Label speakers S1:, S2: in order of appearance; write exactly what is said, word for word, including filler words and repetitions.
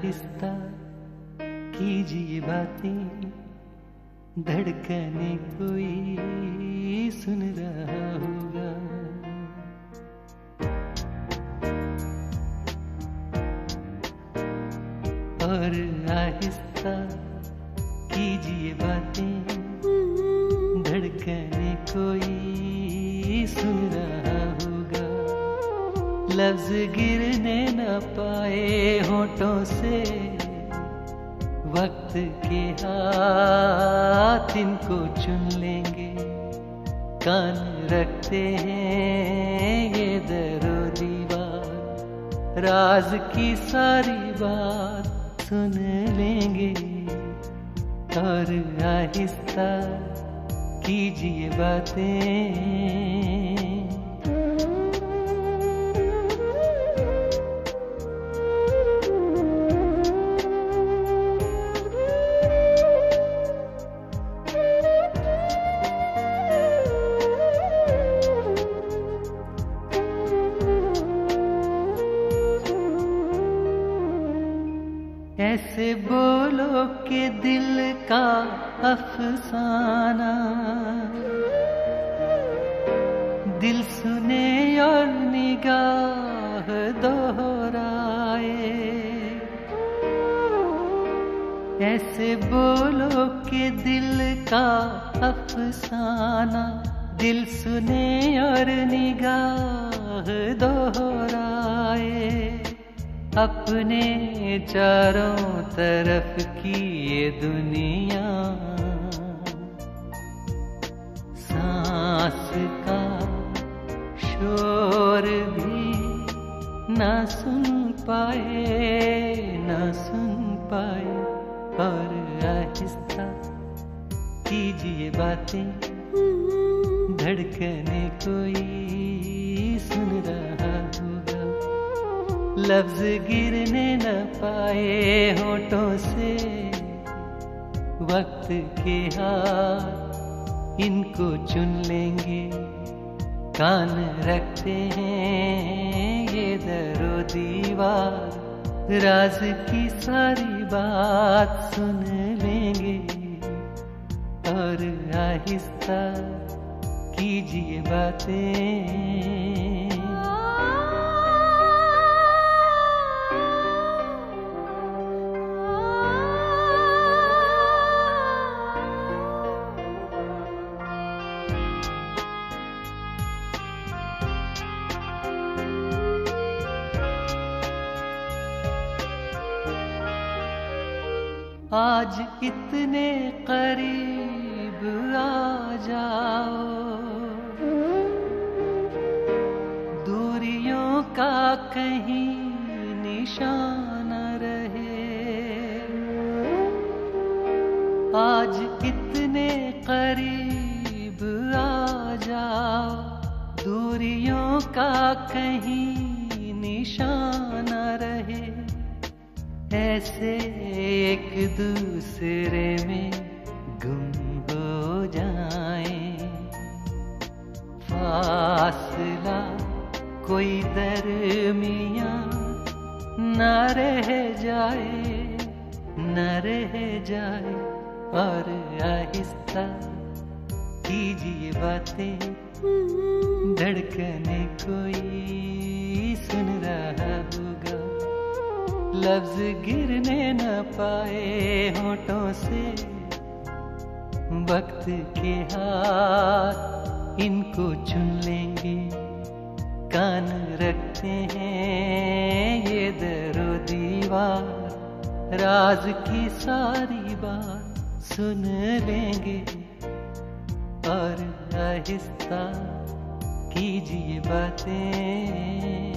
S1: आहिस्ता कीजिए बातें, धड़कने कोई सुन रहा होगा। और आहिस्ता कीजिए बातें, धड़कने कोई सुन रहा होगा। लफ्ज गिरने न पाए होठों से, वक्त के हाथ इनको चुन लेंगे। कान रखते हैं ये दरो दीवार, राज की सारी बात सुन लेंगे। और आहिस्ता कीजिए बातें। ऐसे बोलो के दिल का अफसाना, दिल सुने और निगाह दोहराए। ऐसे बोलो के दिल का अफसाना, दिल सुने और निगाह दोहराए। अपने चारों तरफ की ये दुनिया, सांस का शोर भी ना सुन पाए, ना सुन पाए। और आहिस्ता कीजिए बातें, धड़कने कोई सुन रहा होगा। लफ्ज गिरने न पाए होठों से, वक्त के हाथ इनको चुन लेंगे। कान रखते हैं ये दरो दीवार, राज की सारी बात सुन लेंगे। और आहिस्ता कीजिए बातें। आज इतने करीब आ जाओ, दूरियों का कहीं निशान रहे। आज इतने करीब आ जाओ, दूरियों का कहीं निशान रहे। ऐसे एक दूसरे में गुम हो जाएं, फासला कोई दरमियां न रह जाए, न रह जाए। और आहिस्ता कीजिए बातें, धड़कने कोई सुन रहा होगा। लफ्ज गिरने न पाए होठों से, वक्त के हाथ इनको चुन लेंगे। कान रखते हैं ये दरो दीवार, राज की सारी बात सुन लेंगे। और आहिस्ता कीजिए बातें।